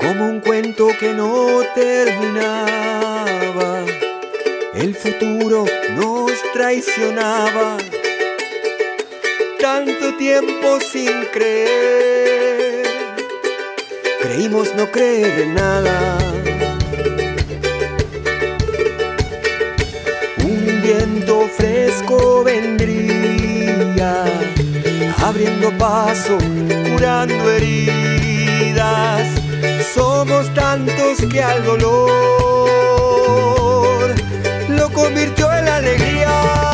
como un cuento que no terminaba. El futuro nos traicionaba, tanto tiempo sin creer, creímos no creer en nada. Un viento fresco vendría, abriendo paso, curando heridas. Somos tantos que al dolor lo convirtió en alegría.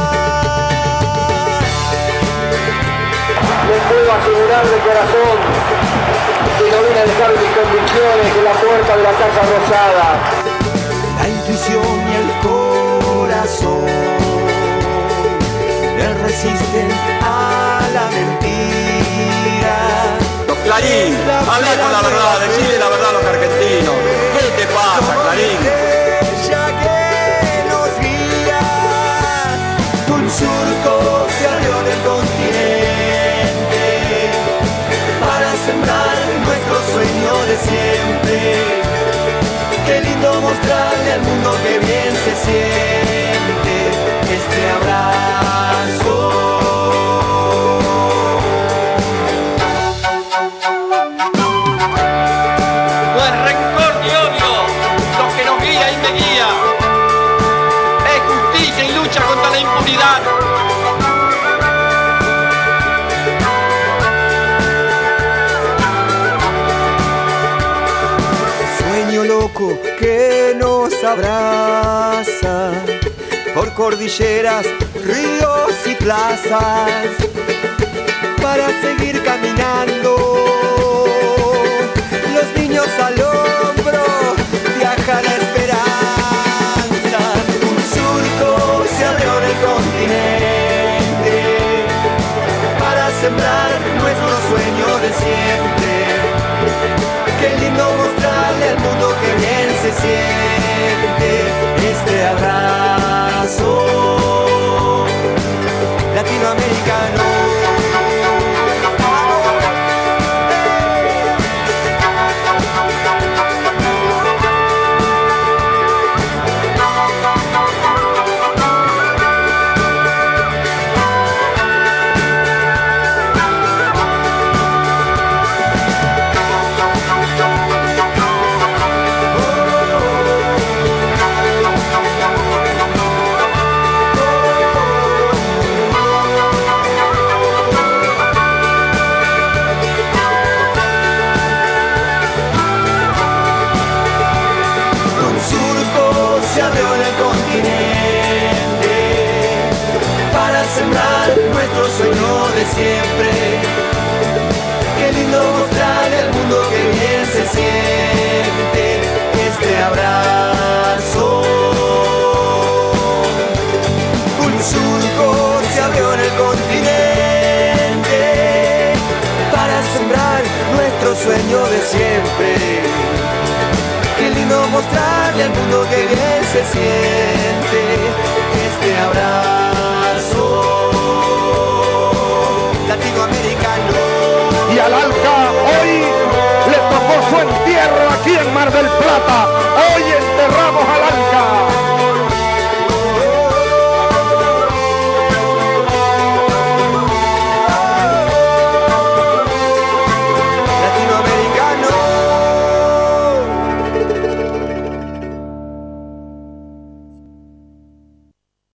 Les puedo asegurar de corazón que no vine a dejar mis convicciones en la puerta de la Casa Rosada. La intuición y el corazón le resisten a la mentira. Clarín, habla con la verdad, decide la verdad a los argentinos. ¿Qué te pasa, Clarín? Ella que nos guía, un surco se abrió en el continente para sembrar nuestro sueño de siempre. Qué lindo mostrarle al mundo que bien se siente este abrazo. Sueño loco que nos abraza por cordilleras, ríos y plazas para seguir caminando. Los niños al hombro viajan a esperanza. Un surco se abrió en el continente para sembrar nuestro sueño de siempre. Qué lindo mostrarle al mundo que bien se siente este abrazo latinoamericano. Nuestro sueño de siempre. Qué lindo mostrarle al mundo que bien se siente este abrazo. Un surco se abrió en el continente para sembrar nuestro sueño de siempre. Qué lindo mostrarle al mundo que bien se siente este abrazo latinoamericano. Y al Alca hoy le tocó su entierro aquí en Mar del Plata. Hoy enterramos al